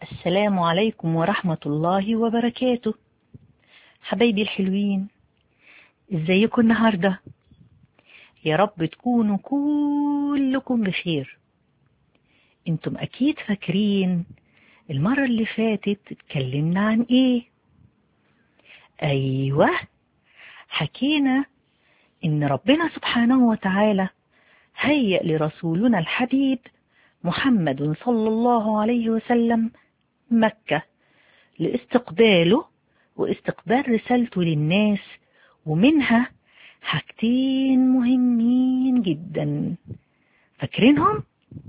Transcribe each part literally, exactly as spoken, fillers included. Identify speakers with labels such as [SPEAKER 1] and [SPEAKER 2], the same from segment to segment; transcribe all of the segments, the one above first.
[SPEAKER 1] السلام عليكم ورحمة الله وبركاته. حبايبي الحلوين، ازيكم النهاردة؟ يا رب تكونوا كلكم بخير. انتم اكيد فاكرين المرة اللي فاتت اتكلمنا عن ايه؟ ايوه، حكينا ان ربنا سبحانه وتعالى هيأ لرسولنا الحبيب محمد صلى الله عليه وسلم مكة لاستقباله واستقبال رسالته للناس، ومنها حاجتين مهمين جدا. فاكرينهم؟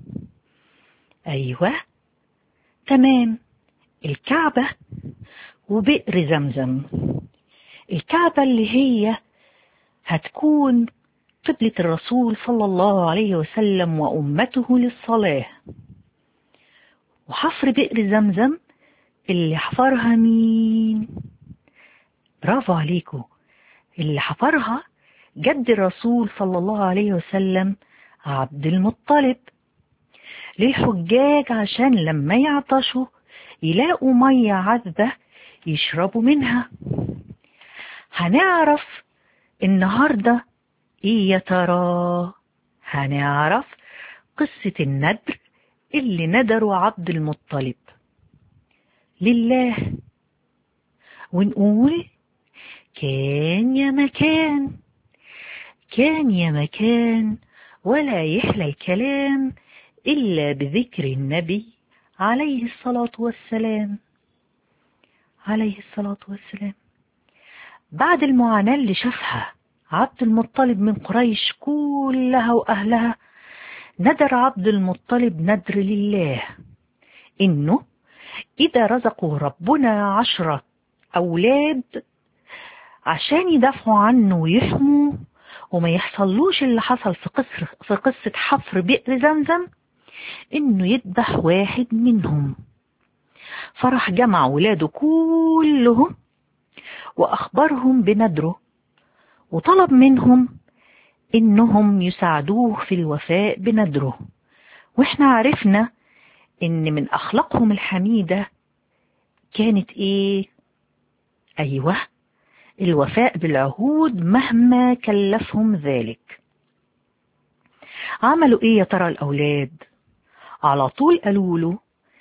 [SPEAKER 1] أيوة تمام، الكعبة وبئر زمزم. الكعبة اللي هي هتكون قبلة الرسول صلى الله عليه وسلم وأمته للصلاة، وحفر بئر زمزم اللي حفرها مين؟ برافو عليكم، اللي حفرها جد الرسول صلى الله عليه وسلم عبد المطلب، للحجاج عشان لما يعطشوا يلاقوا مية عذبة يشربوا منها. هنعرف النهاردة ايه يا ترى؟ هنعرف قصة الندر اللي ندروا عبد المطلب لله، ونقول كان يا مكان، كان يا مكان، ولا يحلى الكلام إلا بذكر النبي عليه الصلاة والسلام، عليه الصلاة والسلام. بعد المعاناة اللي شافها عبد المطلب من قريش كلها وأهلها، ندر عبد المطلب ندر لله إنه إذا رزقوا ربنا عشرة أولاد عشان يدافعوا عنه ويحموا وما يحصلوش اللي حصل في قصر في قصة حفر بئر زمزم، إنه يذبح واحد منهم. فرح جمع ولاده كلهم وأخبرهم بندره، وطلب منهم إنهم يساعدوه في الوفاء بندره. وإحنا عرفنا إن من أخلاقهم الحميدة كانت إيه؟ أيوة، الوفاء بالعهود مهما كلفهم ذلك. عملوا إيه يا ترى الأولاد؟ على طول قالوا له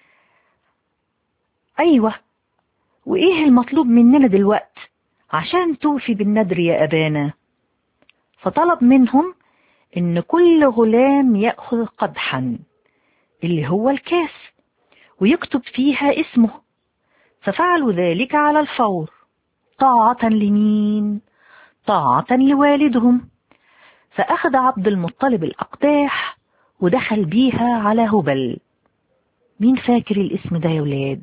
[SPEAKER 1] أيوة، وإيه المطلوب مننا دلوقت عشان توفي بالندر يا أبانا؟ فطلب منهم إن كل غلام يأخذ قدحا اللي هو الكاس ويكتب فيها اسمه. ففعلوا ذلك على الفور طاعة لمين؟ طاعة لوالدهم. فأخذ عبد المطلب الأقداح ودخل بيها على هبل. مين فاكر الاسم ده يا ولاد؟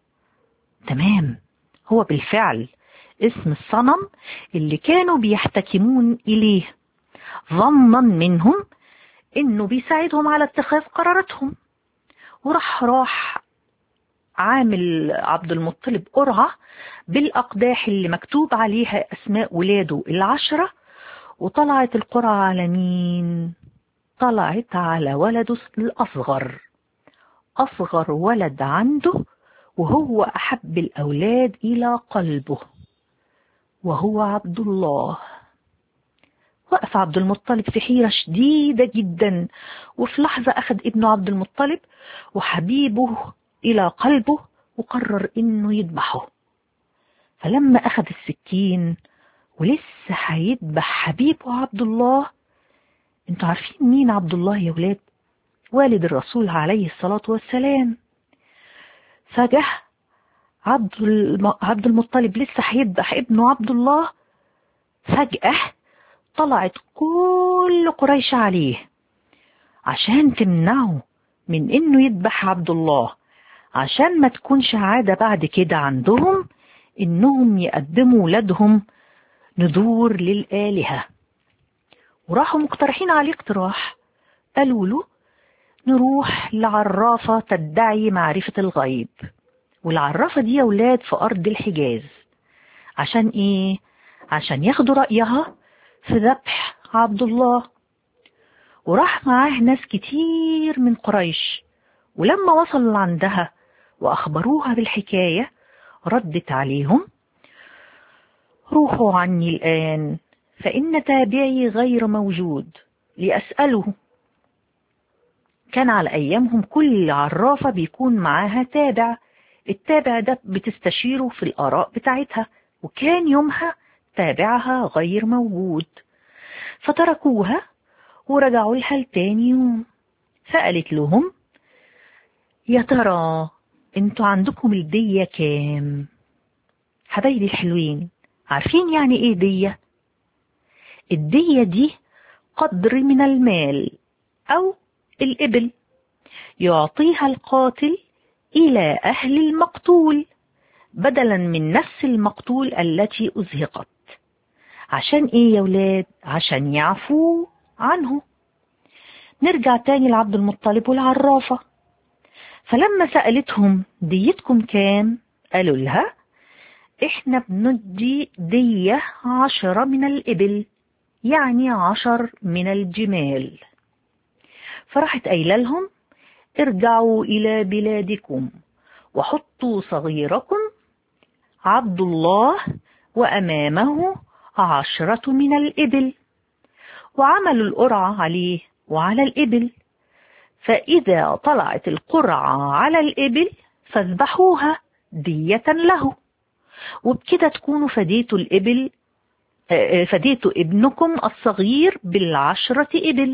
[SPEAKER 1] تمام، هو بالفعل اسم الصنم اللي كانوا بيحتكمون إليه، ظنا منهم إنه بيساعدهم على اتخاذ قراراتهم. وراح راح عامل عبد المطلب قرعة بالأقداح اللي مكتوب عليها أسماء ولاده العشرة، وطلعت القرعة على مين؟ طلعت على ولده الأصغر، أصغر ولد عنده، وهو أحب الأولاد إلى قلبه، وهو عبد الله. وقف عبد المطلب في حيرة شديدة جدا، وفي لحظة أخذ ابنه عبد المطلب وحبيبه إلى قلبه وقرر إنه يذبحه. فلما أخذ السكين ولسه هيذبح حبيبه عبد الله، انتوا عارفين مين عبد الله يا ولاد؟ والد الرسول عليه الصلاة والسلام. فجأة عبد عبد المطلب لسه هيذبح ابنه عبد الله، فجأة طلعت كل قريش عليه عشان تمنعه من انه يذبح عبد الله، عشان ما تكونش عادة بعد كده عندهم انهم يقدموا ولادهم نذور للآلهة. وراحوا مقترحين عليه اقتراح، قالوا له نروح لعرافة تدعي معرفة الغيب. والعرافة دي يا ولاد في أرض الحجاز. عشان ايه؟ عشان ياخدوا رأيها في ذبح عبد الله. وراح معاه ناس كتير من قريش، ولما وصل عندها وأخبروها بالحكاية ردت عليهم: روحوا عني الآن، فإن تابعي غير موجود لأسأله. كان على أيامهم كل عرافة بيكون معاها تابع، التابع ده بتستشيره في الآراء بتاعتها، وكان يومها تابعها غير موجود، فتركوها ورجعوا لها لتاني يوم. فقالت لهم: يا ترى انتوا عندكم الدية كام؟ حبايبي الحلوين، عارفين يعني ايه دية؟ الدية دي قدر من المال أو الإبل يعطيها القاتل إلى أهل المقتول بدلا من نفس المقتول التي أزهقت. عشان إيه يا ولاد؟ عشان يعفو عنه. نرجع تاني لعبد المطلب والعرافة. فلما سألتهم ديتكم كام؟ قالوا لها: إحنا بندي دية عشرة من الإبل، يعني عشر من الجمال. فراحت قايله لهم: ارجعوا إلى بلادكم وحطوا صغيركم عبد الله وأمامه عشرة من الإبل، وعملوا القرعة عليه وعلى الإبل، فإذا طلعت القرعة على الإبل فاذبحوها دية له، وبكده تكونوا فديتوا الإبل فديتوا ابنكم الصغير بالعشرة إبل.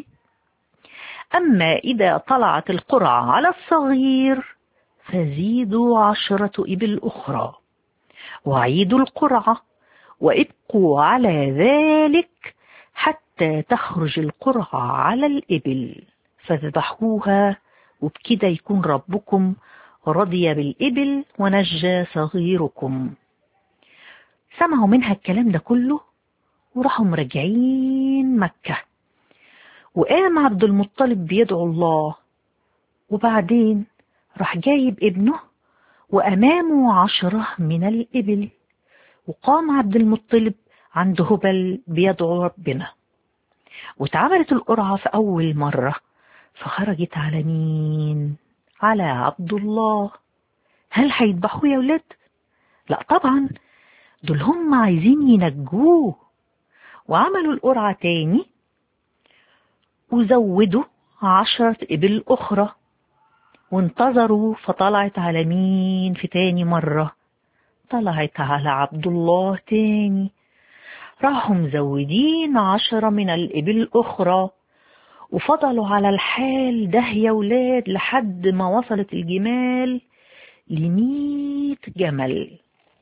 [SPEAKER 1] أما إذا طلعت القرعة على الصغير فزيدوا عشرة إبل أخرى، وعيدوا القرعة وابقوا على ذلك حتى تخرج القرعة على الإبل فاذبحوها، وبكده يكون ربكم رضي بالإبل ونجى صغيركم. سمعوا منها الكلام ده كله وراحوا مرجعين مكة، وقام عبد المطلب بيدعو الله، وبعدين راح جايب ابنه وأمامه عشرة من الإبل، وقام عبد المطلب عند هبل بيدعو ربنا، واتعملت القرعة في أول مرة، فخرجت على مين؟ على عبد الله. هل هيذبحوه يا ولاد؟ لا طبعا، دول هم عايزين ينجوه. وعملوا القرعة تاني وزودوا عشرة إبل أخرى، وانتظروا، فطلعت على مين في تاني مرة؟ طلعت على عبد الله تاني. راحوا مزودين عشرة من الإبل الأخرى، وفضلوا على الحال ده يا ولاد لحد ما وصلت الجمال لمية جمل.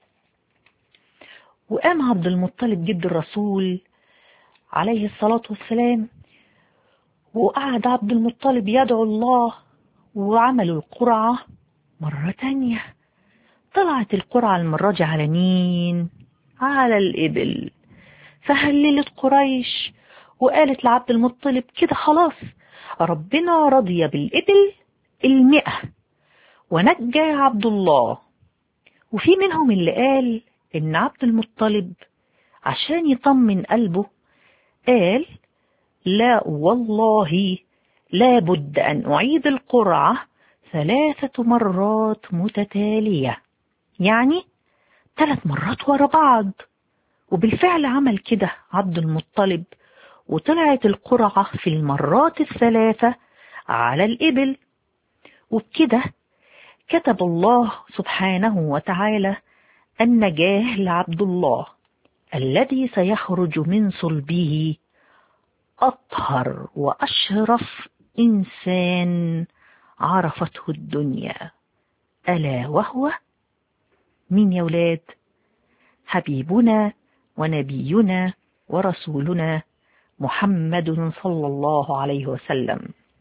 [SPEAKER 1] وقام عبد المطلب جد الرسول عليه الصلاة والسلام، وقعد عبد المطلب يدعو الله، وعملوا القرعة مرة تانية. طلعت القرعة المرة دي على مين؟ على الإبل. فهللت قريش وقالت لعبد المطلب: كده خلاص ربنا رضي بالإبل المئة ونجى عبد الله. وفي منهم اللي قال إن عبد المطلب عشان يطمن قلبه قال: لا والله لا بد أن أعيد القرعة ثلاثة مرات متتالية، يعني ثلاث مرات ورا بعض. وبالفعل عمل كده عبد المطلب، وطلعت القرعة في المرات الثلاثة على الإبل. وبكده كتب الله سبحانه وتعالى النجاة لعبد الله الذي سيخرج من صلبه أطهر وأشرف إنسان عرفته الدنيا، ألا وهو من يا ولاد؟ حبيبنا ونبينا ورسولنا محمد صلى الله عليه وسلم.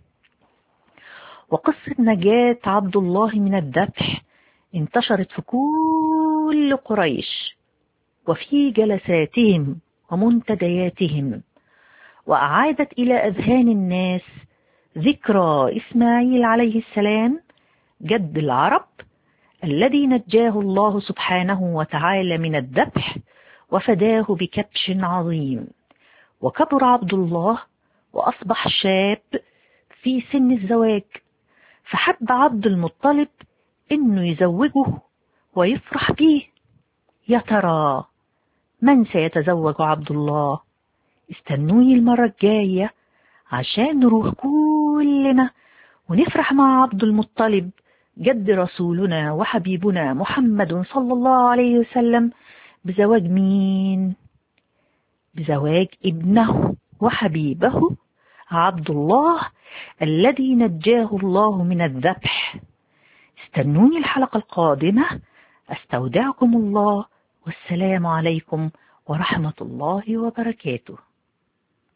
[SPEAKER 1] وقصة نجاة عبد الله من الذبح انتشرت في كل قريش وفي جلساتهم ومنتدياتهم، وأعادت إلى أذهان الناس ذكرى إسماعيل عليه السلام جد العرب الذي نجاه الله سبحانه وتعالى من الذبح وفداه بكبش عظيم. وكبر عبد الله وأصبح شاب في سن الزواج، فحب عبد المطلب إنه يزوجه ويفرح بيه. يا ترى من سيتزوج عبد الله؟ استنوني المرة الجاية عشان نروح كلنا ونفرح مع عبد المطلب جد رسولنا وحبيبنا محمد صلى الله عليه وسلم بزواج مين؟ بزواج ابنه وحبيبه عبد الله الذي نجاه الله من الذبح. استنوني الحلقة القادمة. استودعكم الله، والسلام عليكم ورحمة الله وبركاته.